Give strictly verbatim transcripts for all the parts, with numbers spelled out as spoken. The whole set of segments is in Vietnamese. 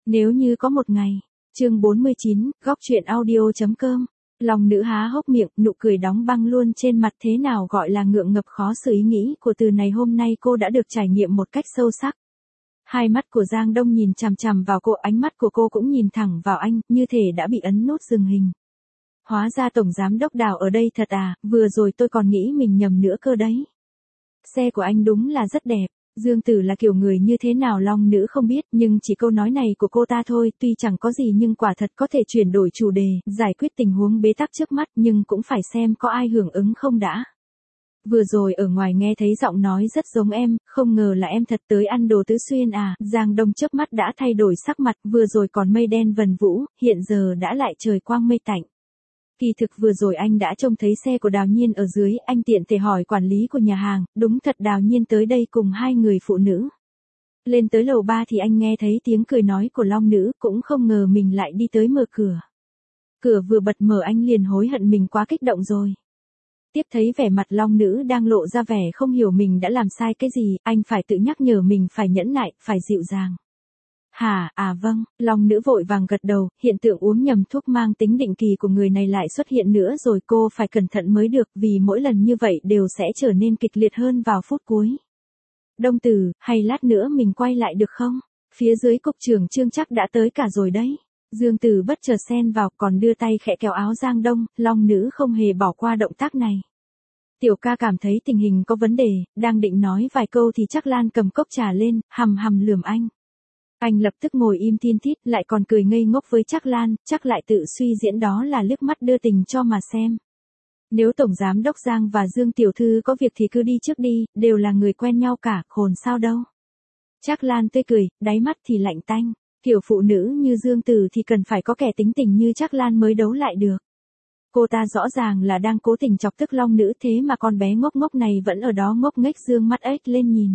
Nếu như có một ngày, chương bốn mươi chín, góc chuyện audio.com. Lòng nữ há hốc miệng, nụ cười đóng băng luôn trên mặt. Thế nào gọi là ngượng ngập khó xử ý nghĩ của từ này hôm nay cô đã được trải nghiệm một cách sâu sắc. Hai mắt của Giang Đông nhìn chằm chằm vào cô, ánh mắt của cô cũng nhìn thẳng vào anh, như thể đã bị ấn nút dừng hình. Hóa ra tổng giám đốc Đào ở đây thật à, vừa rồi tôi còn nghĩ mình nhầm nữa cơ đấy. Xe của anh đúng là rất đẹp. Dương Tử là kiểu người như thế nào Long nữ không biết, nhưng chỉ câu nói này của cô ta thôi, tuy chẳng có gì nhưng quả thật có thể chuyển đổi chủ đề, giải quyết tình huống bế tắc trước mắt, nhưng cũng phải xem có ai hưởng ứng không đã. Vừa rồi ở ngoài nghe thấy giọng nói rất giống em, không ngờ là em thật tới ăn đồ Tứ Xuyên à. Giang Đông chớp mắt đã thay đổi sắc mặt, vừa rồi còn mây đen vần vũ, hiện giờ đã lại trời quang mây tạnh. Kỳ thực vừa rồi anh đã trông thấy xe của Đào Nhiên ở dưới, anh tiện thể hỏi quản lý của nhà hàng, đúng thật Đào Nhiên tới đây cùng hai người phụ nữ. Lên tới lầu ba thì anh nghe thấy tiếng cười nói của Long nữ, cũng không ngờ mình lại đi tới mở cửa. Cửa vừa bật mở anh liền hối hận mình quá kích động rồi. Tiếp thấy vẻ mặt Long nữ đang lộ ra vẻ không hiểu mình đã làm sai cái gì, anh phải tự nhắc nhở mình phải nhẫn nại, phải dịu dàng. Hả, à vâng, Long nữ vội vàng gật đầu, hiện tượng uống nhầm thuốc mang tính định kỳ của người này lại xuất hiện nữa rồi, cô phải cẩn thận mới được, vì mỗi lần như vậy đều sẽ trở nên kịch liệt hơn vào phút cuối. Đông Tử, hay lát nữa mình quay lại được không? Phía dưới cục trưởng Trương chắc đã tới cả rồi đấy. Dương Tử bất chợt xen vào, còn đưa tay khẽ kéo áo Giang Đông, Long nữ không hề bỏ qua động tác này. Tiểu ca cảm thấy tình hình có vấn đề, đang định nói vài câu thì Trác Lan cầm cốc trà lên, hằm hằm lườm anh. Anh lập tức ngồi im tin tít, lại còn cười ngây ngốc với Trác Lan, chắc lại tự suy diễn đó là liếc mắt đưa tình cho mà xem. Nếu Tổng Giám Đốc Giang và Dương Tiểu Thư có việc thì cứ đi trước đi, đều là người quen nhau cả, khôn sao đâu. Trác Lan tươi cười, đáy mắt thì lạnh tanh, kiểu phụ nữ như Dương Tử thì cần phải có kẻ tính tình như Trác Lan mới đấu lại được. Cô ta rõ ràng là đang cố tình chọc tức Long nữ, thế mà con bé ngốc ngốc này vẫn ở đó ngốc nghếch dương mắt ếch lên nhìn.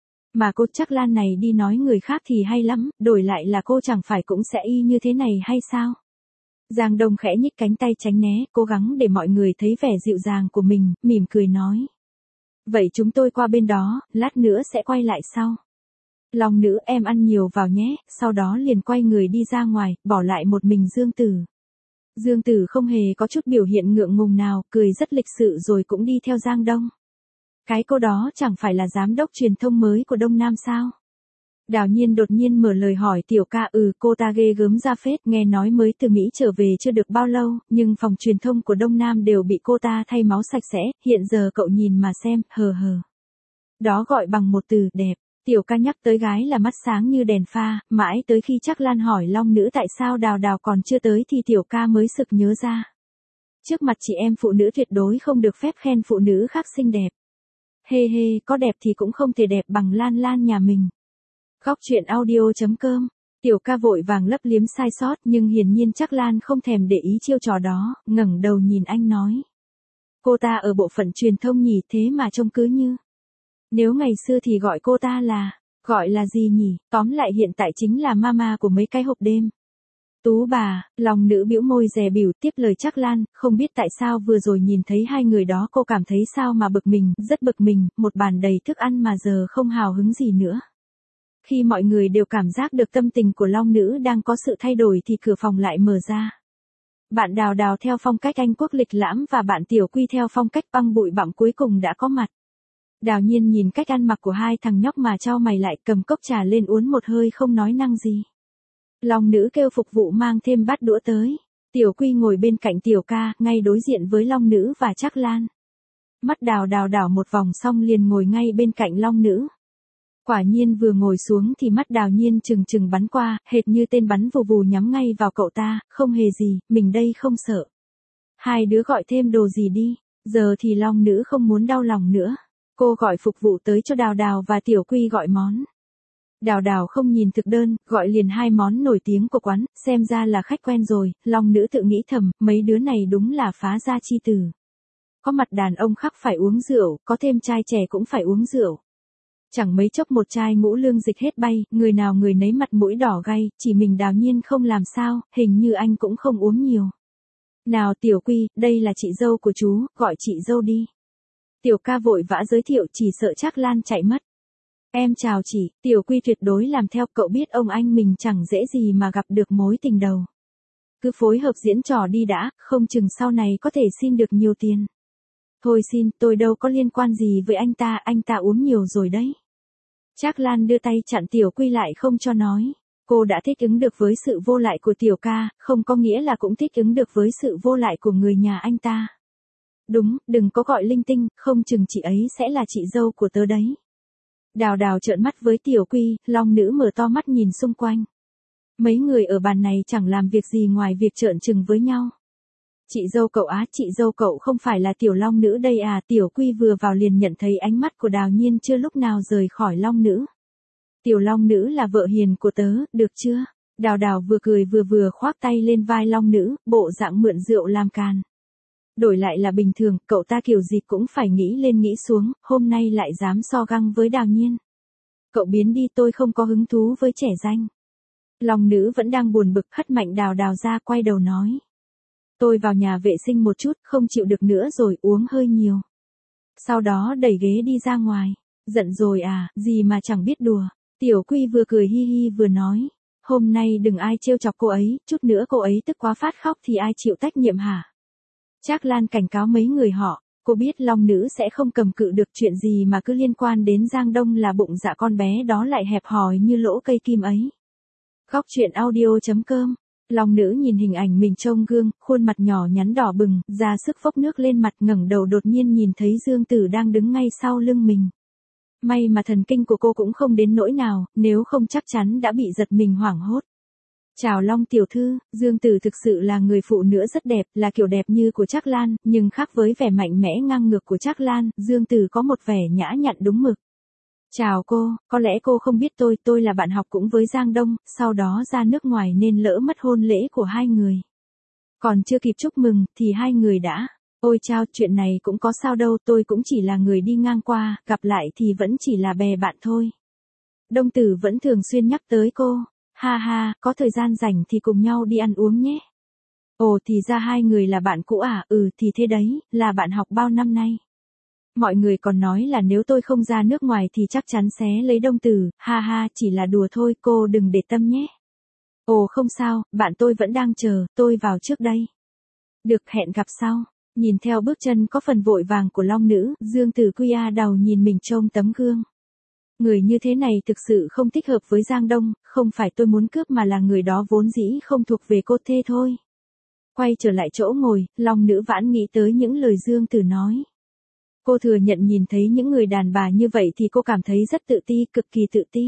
Mà cô Trác Lan này đi nói người khác thì hay lắm, đổi lại là cô chẳng phải cũng sẽ y như thế này hay sao? Giang Đông khẽ nhích cánh tay tránh né, cố gắng để mọi người thấy vẻ dịu dàng của mình, mỉm cười nói. Vậy chúng tôi qua bên đó, lát nữa sẽ quay lại sau. Long nữ em ăn nhiều vào nhé, sau đó liền quay người đi ra ngoài, bỏ lại một mình Dương Tử. Dương Tử không hề có chút biểu hiện ngượng ngùng nào, cười rất lịch sự rồi cũng đi theo Giang Đông. Cái cô đó chẳng phải là giám đốc truyền thông mới của Đông Nam sao? Đào Nhiên đột nhiên mở lời hỏi Tiểu ca, ừ cô ta ghê gớm ra phết, nghe nói mới từ Mỹ trở về chưa được bao lâu, nhưng phòng truyền thông của Đông Nam đều bị cô ta thay máu sạch sẽ, hiện giờ cậu nhìn mà xem, hờ hờ. Đó gọi bằng một từ, đẹp. Tiểu ca nhắc tới gái là mắt sáng như đèn pha, mãi tới khi Trác Lan hỏi Long nữ tại sao Đào Đào còn chưa tới thì Tiểu ca mới sực nhớ ra. Trước mặt chị em phụ nữ tuyệt đối không được phép khen phụ nữ khác xinh đẹp. Hê hê, có đẹp thì cũng không thể đẹp bằng Lan Lan nhà mình. Góc chuyện audio.com. Tiểu ca vội vàng lấp liếm sai sót, nhưng hiển nhiên Trác Lan không thèm để ý chiêu trò đó, ngẩng đầu nhìn anh nói. Cô ta ở bộ phận truyền thông nhỉ, thế mà trông cứ như. Nếu ngày xưa thì gọi cô ta là, gọi là gì nhỉ, tóm lại hiện tại chính là mama của mấy cái hộp đêm. Tú bà, Long nữ bĩu môi dè bỉu tiếp lời Trác Lan, không biết tại sao vừa rồi nhìn thấy hai người đó cô cảm thấy sao mà bực mình, rất bực mình, một bàn đầy thức ăn mà giờ không hào hứng gì nữa. Khi mọi người đều cảm giác được tâm tình của Long nữ đang có sự thay đổi thì cửa phòng lại mở ra. Bạn Đào Đào theo phong cách Anh Quốc lịch lãm và bạn Tiểu Quy theo phong cách băng bụi bặm cuối cùng đã có mặt. Đào Nhiên nhìn cách ăn mặc của hai thằng nhóc mà chau mày lại, cầm cốc trà lên uống một hơi không nói năng gì. Long nữ kêu phục vụ mang thêm bát đũa tới. Tiểu Quy ngồi bên cạnh Tiểu ca, ngay đối diện với Long nữ và Trác Lan. Mắt Đào Đào đảo một vòng xong liền ngồi ngay bên cạnh Long nữ. Quả nhiên vừa ngồi xuống thì mắt Đào Nhiên chừng chừng bắn qua, hệt như tên bắn vù vù nhắm ngay vào cậu ta, không hề gì, mình đây không sợ. Hai đứa gọi thêm đồ gì đi, giờ thì Long nữ không muốn đau lòng nữa. Cô gọi phục vụ tới cho Đào Đào và Tiểu Quy gọi món. Đào Đào không nhìn thực đơn, gọi liền hai món nổi tiếng của quán, xem ra là khách quen rồi, Long nữ tự nghĩ thầm, mấy đứa này đúng là phá gia chi tử. Có mặt đàn ông khác phải uống rượu, có thêm trai trẻ cũng phải uống rượu. Chẳng mấy chốc một chai ngũ lương dịch hết bay, người nào người nấy mặt mũi đỏ gay, chỉ mình Đào Nhiên không làm sao, hình như anh cũng không uống nhiều. Nào Tiểu Quy, đây là chị dâu của chú, gọi chị dâu đi. Tiểu ca vội vã giới thiệu, chỉ sợ Trác Lan chạy mất. Em chào chị, Tiểu Quy tuyệt đối làm theo, cậu biết ông anh mình chẳng dễ gì mà gặp được mối tình đầu. Cứ phối hợp diễn trò đi đã, không chừng sau này có thể xin được nhiều tiền. Thôi xin, tôi đâu có liên quan gì với anh ta, anh ta uống nhiều rồi đấy. Trác Lan đưa tay chặn Tiểu Quy lại không cho nói. Cô đã thích ứng được với sự vô lại của Tiểu ca, không có nghĩa là cũng thích ứng được với sự vô lại của người nhà anh ta. Đúng, đừng có gọi linh tinh, không chừng chị ấy sẽ là chị dâu của tớ đấy. Đào Đào trợn mắt với Tiểu Quy, Long Nữ mở to mắt nhìn xung quanh. Mấy người ở bàn này chẳng làm việc gì ngoài việc trợn trừng với nhau. Chị dâu cậu á, chị dâu cậu không phải là Tiểu Long Nữ đây à? Tiểu Quy vừa vào liền nhận thấy ánh mắt của Đào Nhiên chưa lúc nào rời khỏi Long Nữ. Tiểu Long Nữ là vợ hiền của tớ, được chưa? Đào Đào vừa cười vừa vừa khoác tay lên vai Long Nữ, bộ dạng mượn rượu làm càn. Đổi lại là bình thường, cậu ta kiểu gì cũng phải nghĩ lên nghĩ xuống, hôm nay lại dám so găng với Đào Nhiên. Cậu biến đi, tôi không có hứng thú với trẻ danh. Long Nữ vẫn đang buồn bực, hất mạnh Đào Đào ra, quay đầu nói. Tôi vào nhà vệ sinh một chút, không chịu được nữa rồi, uống hơi nhiều. Sau đó đẩy ghế đi ra ngoài. Giận rồi à, gì mà chẳng biết đùa. Tiểu Quy vừa cười hi hi vừa nói. Hôm nay đừng ai trêu chọc cô ấy, chút nữa cô ấy tức quá phát khóc thì ai chịu trách nhiệm hả? Trác Lan cảnh cáo mấy người họ. Cô biết Long Nữ sẽ không cầm cự được chuyện gì mà cứ liên quan đến Giang Đông là bụng dạ con bé đó lại hẹp hòi như lỗ cây kim ấy. Góc truyện audio chấm com. Long Nữ nhìn hình ảnh mình trong gương, khuôn mặt nhỏ nhắn đỏ bừng, ra sức phốc nước lên mặt, ngẩng đầu đột nhiên nhìn thấy Dương Tử đang đứng ngay sau lưng mình. May mà thần kinh của cô cũng không đến nỗi nào, nếu không chắc chắn đã bị giật mình hoảng hốt. Chào Long tiểu thư, Dương Tử thực sự là người phụ nữ rất đẹp, là kiểu đẹp như của Trác Lan, nhưng khác với vẻ mạnh mẽ ngang ngược của Trác Lan, Dương Tử có một vẻ nhã nhặn đúng mực. Chào cô, có lẽ cô không biết tôi, tôi là bạn học cũng với Giang Đông, sau đó ra nước ngoài nên lỡ mất hôn lễ của hai người. Còn chưa kịp chúc mừng, thì hai người đã. Ôi chao, chuyện này cũng có sao đâu, tôi cũng chỉ là người đi ngang qua, gặp lại thì vẫn chỉ là bè bạn thôi. Đông Tử vẫn thường xuyên nhắc tới cô. Ha ha, có thời gian rảnh thì cùng nhau đi ăn uống nhé. Ồ thì ra hai người là bạn cũ à, ừ thì thế đấy, là bạn học bao năm nay. Mọi người còn nói là nếu tôi không ra nước ngoài thì chắc chắn xé lấy Đông Tử, ha ha, chỉ là đùa thôi, cô đừng để tâm nhé. Ồ không sao, bạn tôi vẫn đang chờ, tôi vào trước đây. Được, hẹn gặp sau. Nhìn theo bước chân có phần vội vàng của Long Nữ, Dương Tử Quy a đầu nhìn mình trong tấm gương. Người như thế này thực sự không thích hợp với Giang Đông, không phải tôi muốn cướp mà là người đó vốn dĩ không thuộc về cô thế thôi. Quay trở lại chỗ ngồi, Long Nữ vãn nghĩ tới những lời Dương Tử nói. Cô thừa nhận nhìn thấy những người đàn bà như vậy thì cô cảm thấy rất tự ti, cực kỳ tự ti.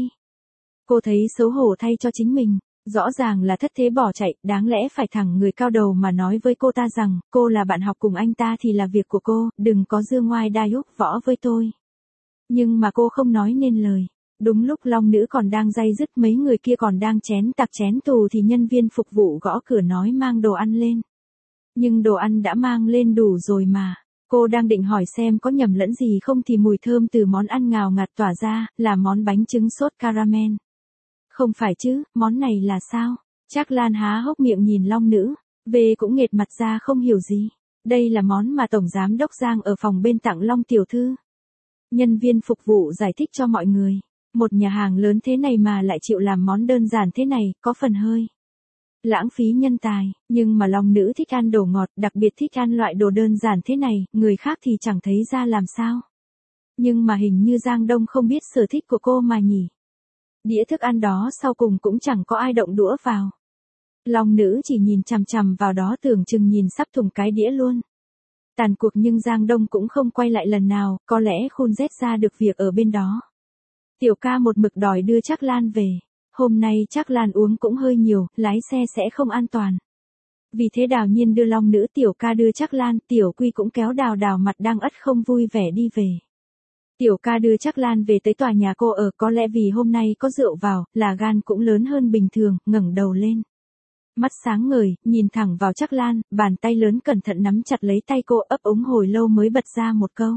Cô thấy xấu hổ thay cho chính mình, rõ ràng là thất thế bỏ chạy, đáng lẽ phải thẳng người cao đầu mà nói với cô ta rằng, cô là bạn học cùng anh ta thì là việc của cô, đừng có dương ngoai đai úp võ với tôi. Nhưng mà cô không nói nên lời. Đúng lúc Long Nữ còn đang day dứt, mấy người kia còn đang chén tạc chén tù thì nhân viên phục vụ gõ cửa nói mang đồ ăn lên. Nhưng đồ ăn đã mang lên đủ rồi mà. Cô đang định hỏi xem có nhầm lẫn gì không thì mùi thơm từ món ăn ngào ngạt tỏa ra, là món bánh trứng sốt caramel. Không phải chứ, món này là sao? Trác Lan há hốc miệng nhìn Long Nữ, về cũng nghệt mặt ra không hiểu gì. Đây là món mà Tổng Giám Đốc Giang ở phòng bên tặng Long tiểu thư. Nhân viên phục vụ giải thích cho mọi người. Một nhà hàng lớn thế này mà lại chịu làm món đơn giản thế này, có phần hơi lãng phí nhân tài, nhưng mà Long Nữ thích ăn đồ ngọt, đặc biệt thích ăn loại đồ đơn giản thế này, người khác thì chẳng thấy ra làm sao. Nhưng mà hình như Giang Đông không biết sở thích của cô mà nhỉ. Đĩa thức ăn đó sau cùng cũng chẳng có ai động đũa vào. Long Nữ chỉ nhìn chằm chằm vào đó tưởng chừng nhìn sắp thủng cái đĩa luôn. Tàn cuộc nhưng Giang Đông cũng không quay lại lần nào, có lẽ khôn rét ra được việc ở bên đó. Tiểu ca một mực đòi đưa Trác Lan về. Hôm nay Trác Lan uống cũng hơi nhiều, lái xe sẽ không an toàn. Vì thế Đào Nhiên đưa Long Nữ, Tiểu ca đưa Trác Lan, Tiểu Quy cũng kéo Đào Đào mặt đang ất không vui vẻ đi về. Tiểu ca đưa Trác Lan về tới tòa nhà cô ở, có lẽ vì hôm nay có rượu vào, là gan cũng lớn hơn bình thường, ngẩng đầu lên. Mắt sáng ngời, nhìn thẳng vào Trác Lan, bàn tay lớn cẩn thận nắm chặt lấy tay cô, ấp úng hồi lâu mới bật ra một câu.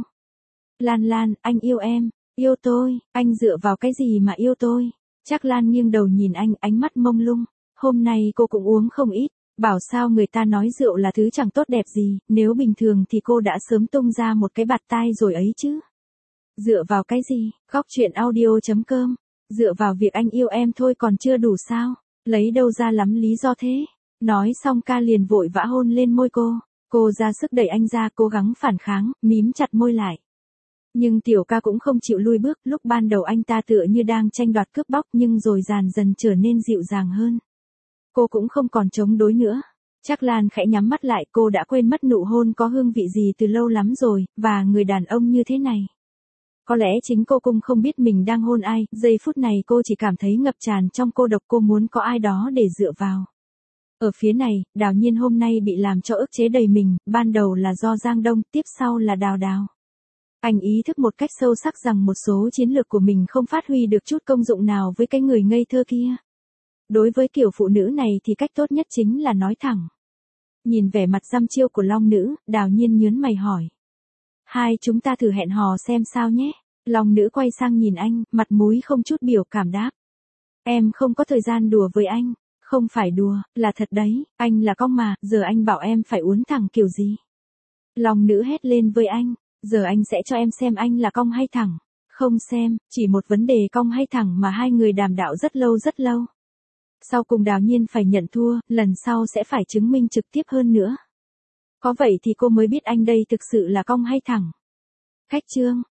Lan Lan, anh yêu em, yêu tôi, anh dựa vào cái gì mà yêu tôi? Trác Lan nghiêng đầu nhìn anh, ánh mắt mông lung. Hôm nay cô cũng uống không ít, bảo sao người ta nói rượu là thứ chẳng tốt đẹp gì, nếu bình thường thì cô đã sớm tung ra một cái bạt tai rồi ấy chứ. Dựa vào cái gì? Góc chuyện audio.com. Dựa vào việc anh yêu em thôi còn chưa đủ sao? Lấy đâu ra lắm lý do thế? Nói xong ca liền vội vã hôn lên môi cô. Cô ra sức đẩy anh ra, cố gắng phản kháng, mím chặt môi lại. Nhưng tiểu ca cũng không chịu lui bước, lúc ban đầu anh ta tựa như đang tranh đoạt cướp bóc nhưng rồi dần dần trở nên dịu dàng hơn. Cô cũng không còn chống đối nữa. Trác Lan khẽ nhắm mắt lại, cô đã quên mất nụ hôn có hương vị gì từ lâu lắm rồi, và người đàn ông như thế này. Có lẽ chính cô cũng không biết mình đang hôn ai, giây phút này cô chỉ cảm thấy ngập tràn trong cô độc, cô muốn có ai đó để dựa vào. Ở phía này, Đào Nhiên hôm nay bị làm cho ức chế đầy mình, ban đầu là do Giang Đông, tiếp sau là Đào Đào. Anh ý thức một cách sâu sắc rằng một số chiến lược của mình không phát huy được chút công dụng nào với cái người ngây thơ kia. Đối với kiểu phụ nữ này thì cách tốt nhất chính là nói thẳng. Nhìn vẻ mặt dăm chiêu của Long Nữ, Đào Nhiên nhớn mày hỏi. Hai chúng ta thử hẹn hò xem sao nhé. Long Nữ quay sang nhìn anh, mặt mũi không chút biểu cảm đáp. Em không có thời gian đùa với anh. Không phải đùa, là thật đấy, anh là cong mà, giờ anh bảo em phải uốn thẳng kiểu gì. Long Nữ hét lên với anh, giờ anh sẽ cho em xem anh là cong hay thẳng. Không xem, chỉ một vấn đề cong hay thẳng mà hai người đàm đạo rất lâu rất lâu. Sau cùng Đào Nhiên phải nhận thua, lần sau sẽ phải chứng minh trực tiếp hơn nữa. Có vậy thì cô mới biết anh đây thực sự là cong hay thẳng. Khách chương.